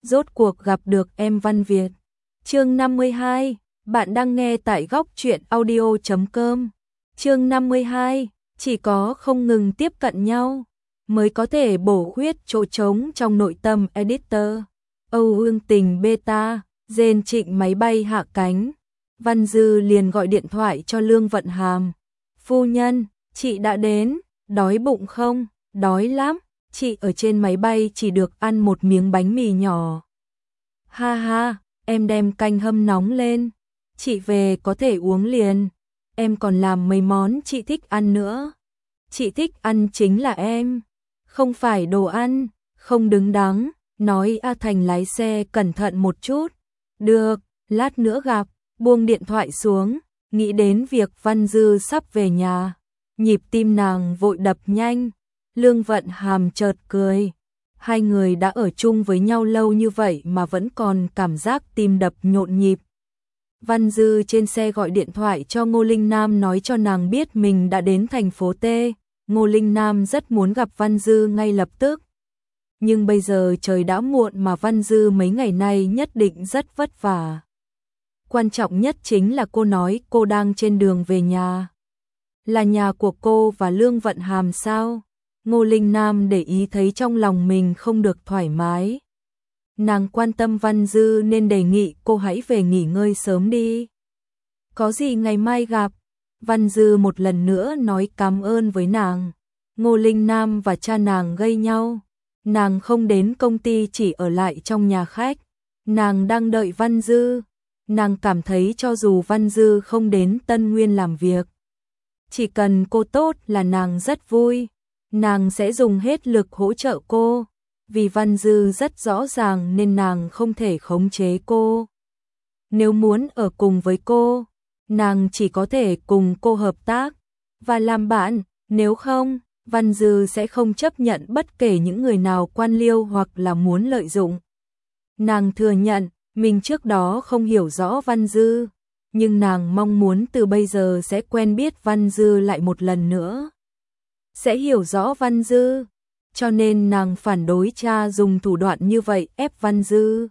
rốt cuộc gặp được em Văn Việt. Chương 52, bạn đang nghe tại góc truyện audio.com. Chương 52, chỉ có không ngừng tiếp cận nhau mới có thể bổ khuyết chỗ trống trong nội tâm editor. Âu Hương Tình beta, Dên Trịnh máy bay hạ cánh. Văn Dư liền gọi điện thoại cho Lương Vận Hàm. Phu nhân, chị đã đến, đói bụng không? Đói lắm, chị ở trên máy bay chỉ được ăn một miếng bánh mì nhỏ. Ha ha, em đem canh hâm nóng lên, chị về có thể uống liền. Em còn làm mấy món chị thích ăn nữa. Chị thích ăn chính là em, không phải đồ ăn, không đứng đắn. Nói A Thành lái xe cẩn thận một chút. Được, lát nữa gặp. Buông điện thoại xuống, nghĩ đến việc Văn Dư sắp về nhà. Nhịp tim nàng vội đập nhanh. Lương Vận Hàm chợt cười. Hai người đã ở chung với nhau lâu như vậy mà vẫn còn cảm giác tim đập nhộn nhịp. Văn Dư trên xe gọi điện thoại cho Ngô Linh Nam nói cho nàng biết mình đã đến thành phố T. Ngô Linh Nam rất muốn gặp Văn Dư ngay lập tức. Nhưng bây giờ trời đã muộn mà Văn Dư mấy ngày nay nhất định rất vất vả. Quan trọng nhất chính là cô nói cô đang trên đường về nhà. Là nhà của cô và Lương Vận Hàm sao? Ngô Linh Nam để ý thấy trong lòng mình không được thoải mái. Nàng quan tâm Văn Dư nên đề nghị cô hãy về nghỉ ngơi sớm đi. Có gì ngày mai gặp. Văn Dư một lần nữa nói cảm ơn với nàng. Ngô Linh Nam và cha nàng gây nhau. Nàng không đến công ty chỉ ở lại trong nhà khách. Nàng đang đợi Văn Dư. Nàng cảm thấy cho dù Văn Dư không đến Tân Nguyên làm việc, chỉ cần cô tốt là nàng rất vui. Nàng sẽ dùng hết lực hỗ trợ cô. Vì Văn Dư rất rõ ràng nên nàng không thể khống chế cô. Nếu muốn ở cùng với cô, nàng chỉ có thể cùng cô hợp tác và làm bạn. Nếu không, Văn Dư sẽ không chấp nhận bất kể những người nào quan liêu hoặc là muốn lợi dụng. Nàng thừa nhận mình trước đó không hiểu rõ Văn Dư, nhưng nàng mong muốn từ bây giờ sẽ quen biết Văn Dư lại một lần nữa. Sẽ hiểu rõ Văn Dư, cho nên nàng phản đối cha dùng thủ đoạn như vậy ép Văn Dư.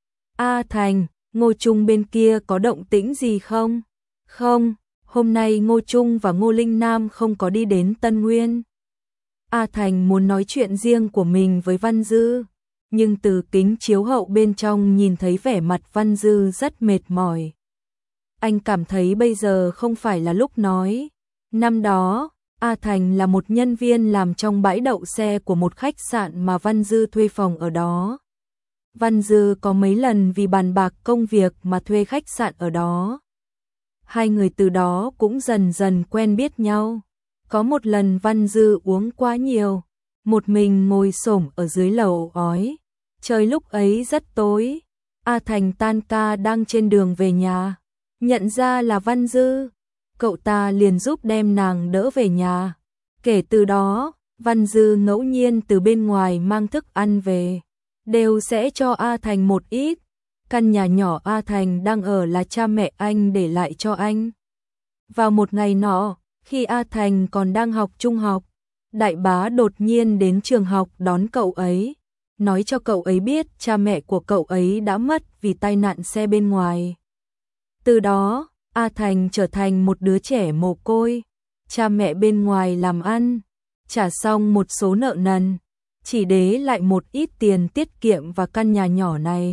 A Thành, Ngô Trung bên kia có động tĩnh gì không? Không, hôm nay Ngô Trung và Ngô Linh Nam không có đi đến Tân Nguyên. A Thành muốn nói chuyện riêng của mình với Văn Dư, nhưng từ kính chiếu hậu bên trong nhìn thấy vẻ mặt Văn Dư rất mệt mỏi. Anh cảm thấy bây giờ không phải là lúc nói. Năm đó, A Thành là một nhân viên làm trong bãi đậu xe của một khách sạn mà Văn Dư thuê phòng ở đó. Văn Dư có mấy lần vì bàn bạc công việc mà thuê khách sạn ở đó. Hai người từ đó cũng dần dần quen biết nhau. Có một lần Văn Dư uống quá nhiều, một mình ngồi xổm ở dưới lầu ói. Trời lúc ấy rất tối, A Thành tan ca đang trên đường về nhà, nhận ra là Văn Dư, cậu ta liền giúp đem nàng đỡ về nhà. Kể từ đó, Văn Dư ngẫu nhiên từ bên ngoài mang thức ăn về, đều sẽ cho A Thành một ít. Căn nhà nhỏ A Thành đang ở là cha mẹ anh để lại cho anh. Vào một ngày nọ, khi A Thành còn đang học trung học, đại bá đột nhiên đến trường học đón cậu ấy, nói cho cậu ấy biết cha mẹ của cậu ấy đã mất vì tai nạn xe bên ngoài. Từ đó, A Thành trở thành một đứa trẻ mồ côi, cha mẹ bên ngoài làm ăn, trả xong một số nợ nần, chỉ để lại một ít tiền tiết kiệm và căn nhà nhỏ này.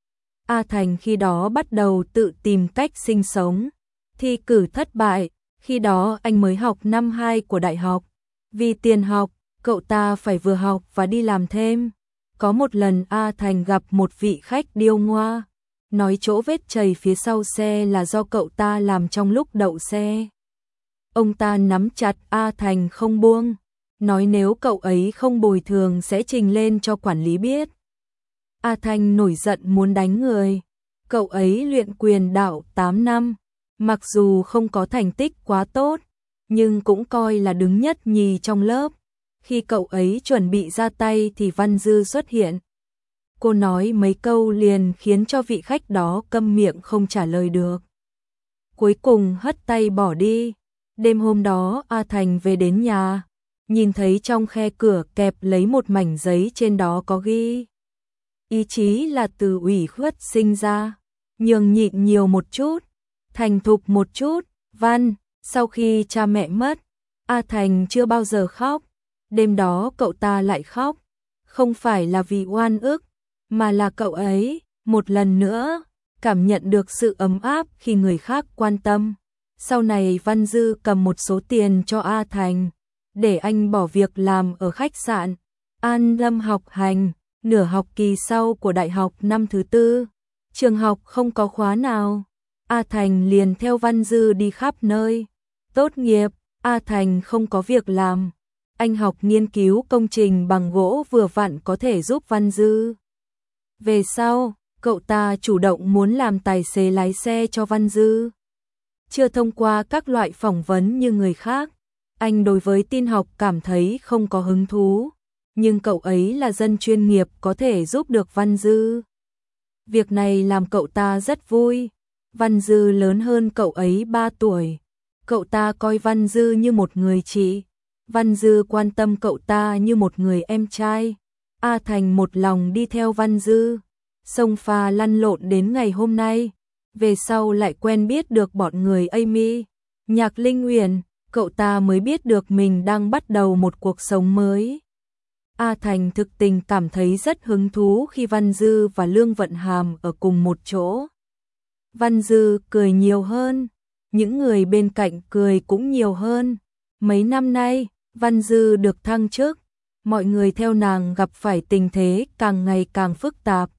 A Thành khi đó bắt đầu tự tìm cách sinh sống, thi cử thất bại, khi đó anh mới học năm 2 của đại học. Vì tiền học, cậu ta phải vừa học và đi làm thêm. Có một lần A Thành gặp một vị khách điêu ngoa, nói chỗ vết chày phía sau xe là do cậu ta làm trong lúc đậu xe. Ông ta nắm chặt A Thành không buông, nói nếu cậu ấy không bồi thường sẽ trình lên cho quản lý biết. A Thành nổi giận muốn đánh người. Cậu ấy luyện quyền đạo 8 năm, mặc dù không có thành tích quá tốt, nhưng cũng coi là đứng nhất nhì trong lớp. Khi cậu ấy chuẩn bị ra tay thì Văn Dư xuất hiện. Cô nói mấy câu liền khiến cho vị khách đó câm miệng không trả lời được. Cuối cùng hất tay bỏ đi. Đêm hôm đó A Thành về đến nhà, nhìn thấy trong khe cửa kẹp lấy một mảnh giấy trên đó có ghi ý chí là từ ủy khuất sinh ra, nhường nhịn nhiều một chút, thành thục một chút. Văn, sau khi cha mẹ mất, A Thành chưa bao giờ khóc, đêm đó cậu ta lại khóc, không phải là vì oan ức, mà là cậu ấy, một lần nữa, cảm nhận được sự ấm áp khi người khác quan tâm. Sau này Văn Dư cầm một số tiền cho A Thành, để anh bỏ việc làm ở khách sạn, an tâm học hành. Nửa học kỳ sau của đại học năm thứ tư, trường học không có khóa nào, A Thành liền theo Văn Dư đi khắp nơi. Tốt nghiệp, A Thành không có việc làm, anh học nghiên cứu công trình bằng gỗ vừa vặn có thể giúp Văn Dư. Về sau, cậu ta chủ động muốn làm tài xế lái xe cho Văn Dư. Chưa thông qua các loại phỏng vấn như người khác, anh đối với tin học cảm thấy không có hứng thú, nhưng cậu ấy là dân chuyên nghiệp có thể giúp được Văn Dư. Việc này làm cậu ta rất vui. Văn Dư lớn hơn cậu ấy 3 tuổi. Cậu ta coi Văn Dư như một người chị. Văn Dư quan tâm cậu ta như một người em trai. A Thành một lòng đi theo Văn Dư, xông pha lăn lộn đến ngày hôm nay. Về sau lại quen biết được bọn người Amy, Nhạc Linh Uyển, cậu ta mới biết được mình đang bắt đầu một cuộc sống mới. A Thành thực tình cảm thấy rất hứng thú khi Văn Dư và Lương Vận Hàm ở cùng một chỗ. Văn Dư cười nhiều hơn, những người bên cạnh cười cũng nhiều hơn. Mấy năm nay, Văn Dư được thăng chức, mọi người theo nàng gặp phải tình thế càng ngày càng phức tạp.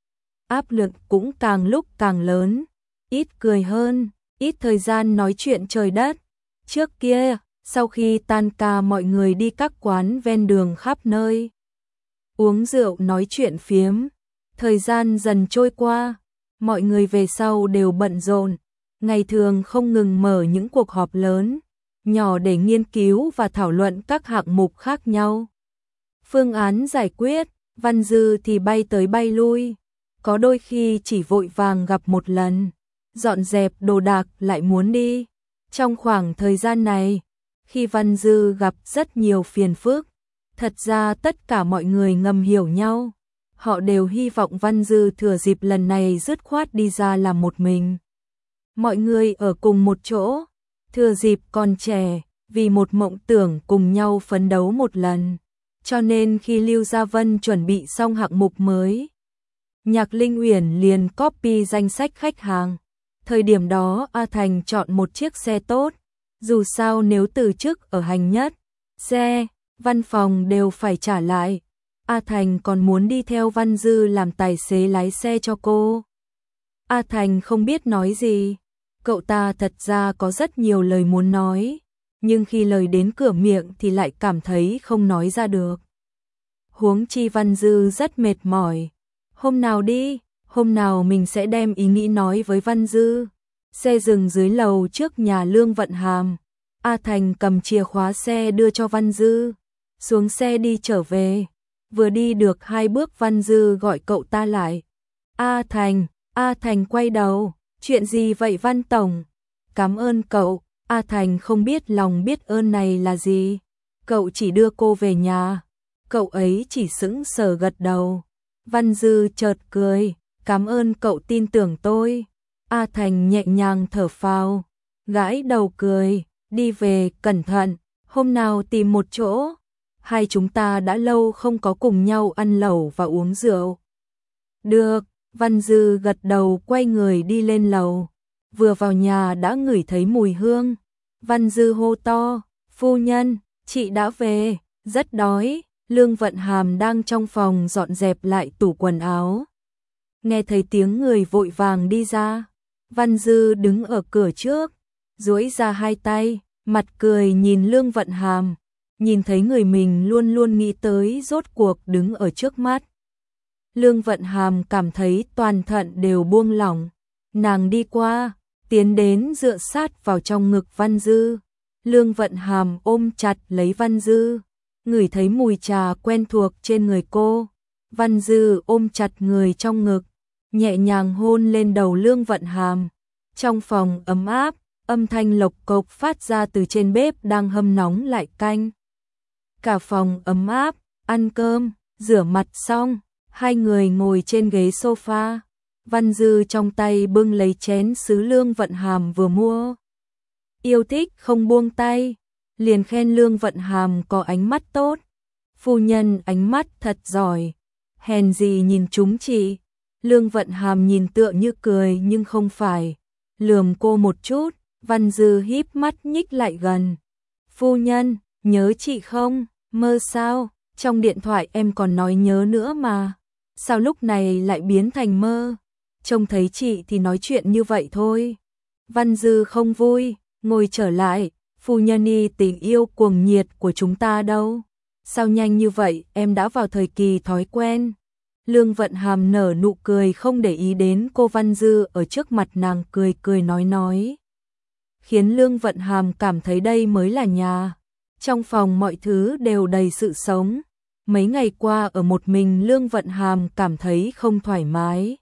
Áp lực cũng càng lúc càng lớn, ít cười hơn, ít thời gian nói chuyện trời đất. Trước kia, sau khi tan ca mọi người đi các quán ven đường khắp nơi, uống rượu nói chuyện phiếm. Thời gian dần trôi qua, mọi người về sau đều bận rộn, ngày thường không ngừng mở những cuộc họp lớn, nhỏ để nghiên cứu và thảo luận các hạng mục khác nhau. Phương án giải quyết, Văn Dư thì bay tới bay lui, có đôi khi chỉ vội vàng gặp một lần, dọn dẹp đồ đạc lại muốn đi. Trong khoảng thời gian này, khi Văn Dư gặp rất nhiều phiền phức, thật ra tất cả mọi người ngầm hiểu nhau. Họ đều hy vọng Văn Dư thừa dịp lần này dứt khoát đi ra làm một mình. Mọi người ở cùng một chỗ, thừa dịp còn trẻ, vì một mộng tưởng cùng nhau phấn đấu một lần. Cho nên khi Lưu Gia Vân chuẩn bị xong hạng mục mới, Nhạc Linh Uyển liền copy danh sách khách hàng. Thời điểm đó A Thành chọn một chiếc xe tốt, dù sao nếu từ chức ở Hành Nhất, xe, văn phòng đều phải trả lại. A Thành còn muốn đi theo Văn Dư làm tài xế lái xe cho cô. A Thành không biết nói gì, cậu ta thật ra có rất nhiều lời muốn nói, nhưng khi lời đến cửa miệng thì lại cảm thấy không nói ra được. Huống chi Văn Dư rất mệt mỏi. Hôm nào đi, hôm nào mình sẽ đem ý nghĩ nói với Văn Dư. Xe dừng dưới lầu trước nhà Lương Vận Hàm. A Thành cầm chìa khóa xe đưa cho Văn Dư, xuống xe đi trở về. Vừa đi được 2 bước Văn Dư gọi cậu ta lại. A Thành quay đầu, chuyện gì vậy Văn Tổng? Cảm ơn cậu. A Thành không biết lòng biết ơn này là gì. Cậu chỉ đưa cô về nhà. Cậu ấy chỉ sững sờ gật đầu. Văn Dư chợt cười, cảm ơn cậu tin tưởng tôi. A Thành nhẹ nhàng thở phào, gãi đầu cười, đi về cẩn thận, hôm nào tìm một chỗ. Hai chúng ta đã lâu không có cùng nhau ăn lẩu và uống rượu. Được, Văn Dư gật đầu quay người đi lên lầu. Vừa vào nhà đã ngửi thấy mùi hương. Văn Dư hô to, phu nhân, chị đã về, rất đói. Lương Vận Hàm đang trong phòng dọn dẹp lại tủ quần áo. Nghe thấy tiếng người vội vàng đi ra. Văn Dư đứng ở cửa trước, duỗi ra hai tay, mặt cười nhìn Lương Vận Hàm. Nhìn thấy người mình luôn luôn nghĩ tới rốt cuộc đứng ở trước mắt. Lương Vận Hàm cảm thấy toàn thận đều buông lỏng. Nàng đi qua, tiến đến dựa sát vào trong ngực Văn Dư. Lương Vận Hàm ôm chặt lấy Văn Dư, ngửi thấy mùi trà quen thuộc trên người cô. Văn Dư ôm chặt người trong ngực, nhẹ nhàng hôn lên đầu Lương Vận Hàm. Trong phòng ấm áp, âm thanh lộc cộc phát ra từ trên bếp đang hâm nóng lại canh. Cả phòng ấm áp, ăn cơm, rửa mặt xong, Hai người ngồi trên ghế sofa, Văn Dư trong tay bưng lấy chén sứ Lương Vận Hàm vừa mua. Yêu thích không buông tay, liền khen Lương Vận Hàm có ánh mắt tốt. Phu nhân ánh mắt thật giỏi, hèn gì nhìn chúng chị. Lương Vận Hàm nhìn tựa như cười nhưng không phải, lườm cô một chút. Văn Dư híp mắt nhích lại gần. Phu nhân, nhớ chị không? Mơ sao? Trong điện thoại em còn nói nhớ nữa mà. Sao lúc này lại biến thành mơ? Trông thấy chị thì nói chuyện như vậy thôi. Văn Dư không vui, ngồi trở lại. Phu nhân y tình yêu cuồng nhiệt của chúng ta đâu? Sao nhanh như vậy em đã vào thời kỳ thói quen? Lương Vận Hàm nở nụ cười không để ý đến cô. Văn Dư ở trước mặt nàng cười cười nói. Khiến Lương Vận Hàm cảm thấy đây mới là nhà. Trong phòng mọi thứ đều đầy sự sống. Mấy ngày qua ở một mình Lương Vận Hàm cảm thấy không thoải mái.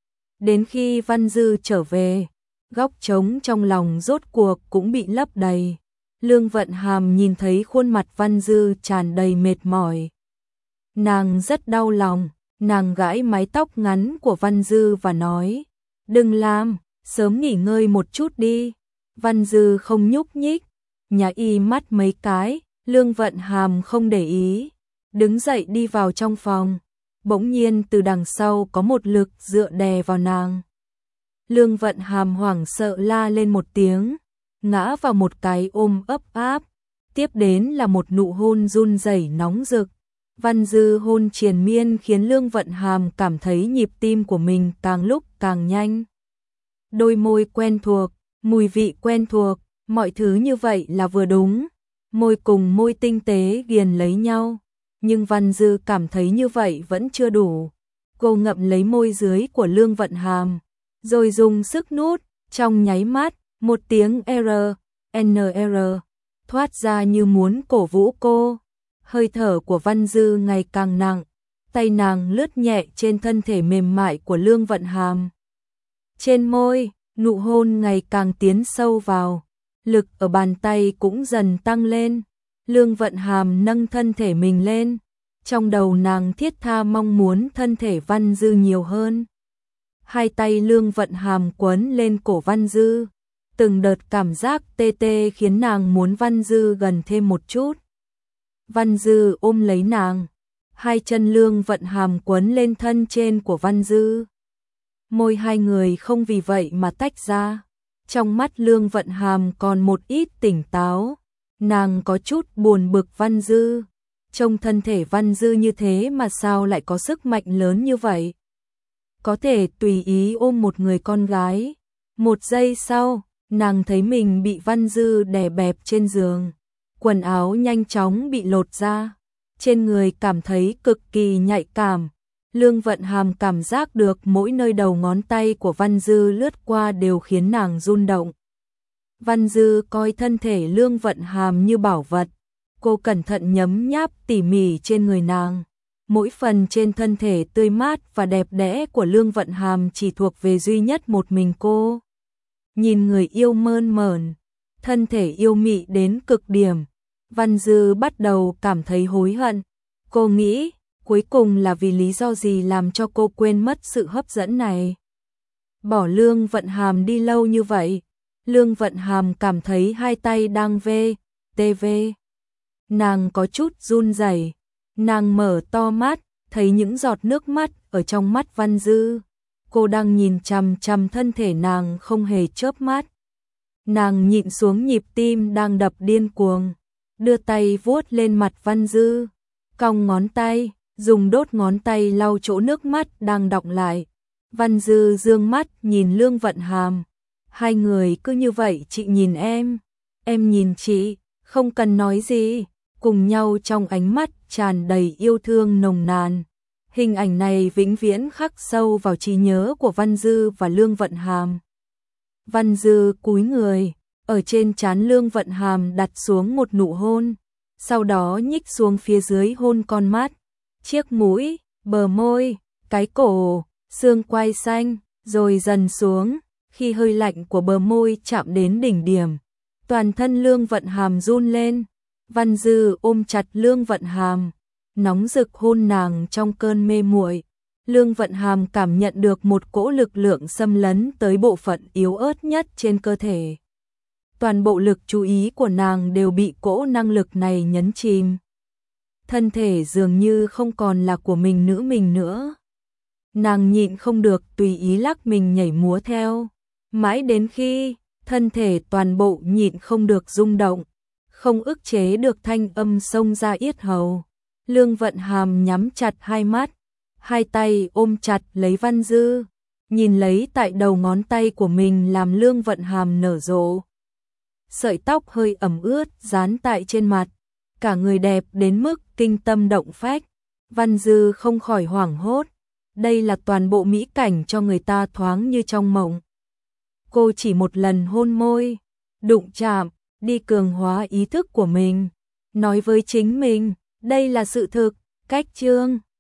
Đến khi Văn Dư trở về, góc trống trong lòng rốt cuộc cũng bị lấp đầy. Lương Vận Hàm nhìn thấy khuôn mặt Văn Dư tràn đầy mệt mỏi. Nàng rất đau lòng, nàng gãi mái tóc ngắn của Văn Dư và nói, đừng làm, sớm nghỉ ngơi một chút đi. Văn Dư không nhúc nhích, nhá y mắt mấy cái. Lương Vận Hàm không để ý, đứng dậy đi vào trong phòng. Bỗng nhiên từ đằng sau có một lực dựa đè vào nàng. Lương Vận Hàm hoảng sợ la lên một tiếng, ngã vào một cái ôm ấp áp, tiếp đến là một nụ hôn run rẩy nóng rực. Văn Dư hôn triền miên khiến Lương Vận Hàm cảm thấy nhịp tim của mình càng lúc càng nhanh. Đôi môi quen thuộc, mùi vị quen thuộc, mọi thứ như vậy là vừa đúng. Môi cùng môi tinh tế ghiền lấy nhau, nhưng Văn Dư cảm thấy như vậy vẫn chưa đủ. Cô ngậm lấy môi dưới của Lương Vận Hàm, rồi dùng sức nút. Trong nháy mắt, một tiếng NR thoát ra như muốn cổ vũ cô. Hơi thở của Văn Dư ngày càng nặng, tay nàng lướt nhẹ trên thân thể mềm mại của Lương Vận Hàm. Trên môi, nụ hôn ngày càng tiến sâu vào, lực ở bàn tay cũng dần tăng lên. Lương Vận Hàm nâng thân thể mình lên, trong đầu nàng thiết tha mong muốn thân thể Văn Dư nhiều hơn. Hai tay Lương Vận Hàm quấn lên cổ Văn Dư, từng đợt cảm giác tê tê khiến nàng muốn Văn Dư gần thêm một chút. Văn Dư ôm lấy nàng, hai chân Lương Vận Hàm quấn lên thân trên của Văn Dư. Môi hai người không vì vậy mà tách ra. Trong mắt Lương Vận Hàm còn một ít tỉnh táo, nàng có chút buồn bực Văn Dư. Trông thân thể Văn Dư như thế mà sao lại có sức mạnh lớn như vậy? Có thể tùy ý ôm một người con gái. Một giây sau, nàng thấy mình bị Văn Dư đè bẹp trên giường. Quần áo nhanh chóng bị lột ra, trên người cảm thấy cực kỳ nhạy cảm. Lương Vận Hàm cảm giác được mỗi nơi đầu ngón tay của Văn Dư lướt qua đều khiến nàng rung động. Văn Dư coi thân thể Lương Vận Hàm như bảo vật, cô cẩn thận nhấm nháp tỉ mỉ trên người nàng. Mỗi phần trên thân thể tươi mát và đẹp đẽ của Lương Vận Hàm chỉ thuộc về duy nhất một mình cô. Nhìn người yêu mơn mởn, thân thể yêu mị đến cực điểm, Văn Dư bắt đầu cảm thấy hối hận. Cô nghĩ, cuối cùng là vì lý do gì làm cho cô quên mất sự hấp dẫn này? Bỏ Lương Vận Hàm đi lâu như vậy, Lương Vận Hàm cảm thấy hai tay đang tv. Nàng có chút run rẩy, nàng mở to mắt, thấy những giọt nước mắt ở trong mắt Văn Dư. Cô đang nhìn chằm chằm thân thể nàng không hề chớp mắt. Nàng nhịn xuống nhịp tim đang đập điên cuồng, đưa tay vuốt lên mặt Văn Dư, cong ngón tay, dùng đốt ngón tay lau chỗ nước mắt đang đọng lại. Văn Dư dương mắt nhìn Lương Vận Hàm. Hai người cứ như vậy, chị nhìn em nhìn chị, không cần nói gì, cùng nhau trong ánh mắt tràn đầy yêu thương nồng nàn. Hình ảnh này vĩnh viễn khắc sâu vào trí nhớ của Văn Dư và Lương Vận Hàm. Văn Dư cúi người, ở trên trán Lương Vận Hàm đặt xuống một nụ hôn, sau đó nhích xuống phía dưới hôn con mắt, chiếc mũi, bờ môi, cái cổ, xương quai xanh, rồi dần xuống. Khi hơi lạnh của bờ môi chạm đến đỉnh điểm, toàn thân Lương Vận Hàm run lên. Văn Dư ôm chặt Lương Vận Hàm, nóng rực hôn nàng trong cơn mê muội. Lương Vận Hàm cảm nhận được một cỗ lực lượng xâm lấn tới bộ phận yếu ớt nhất trên cơ thể. Toàn bộ lực chú ý của nàng đều bị cỗ năng lực này nhấn chìm. Thân thể dường như không còn là của mình nữa. Nàng nhịn không được tùy ý lắc mình nhảy múa theo, mãi đến khi thân thể toàn bộ nhịn không được rung động, không ức chế được thanh âm xông ra yết hầu. Lương Vận Hàm nhắm chặt hai mắt, hai tay ôm chặt lấy Văn Dư, nhìn lấy tại đầu ngón tay của mình làm Lương Vận Hàm nở rộ. Sợi tóc hơi ẩm ướt dán tại trên mặt, cả người đẹp đến mức kinh tâm động phách. Văn Dư không khỏi hoảng hốt, đây là toàn bộ mỹ cảnh cho người ta thoáng như trong mộng. Cô chỉ một lần hôn môi, đụng chạm, đi cường hóa ý thức của mình, nói với chính mình, đây là sự thực, cách chương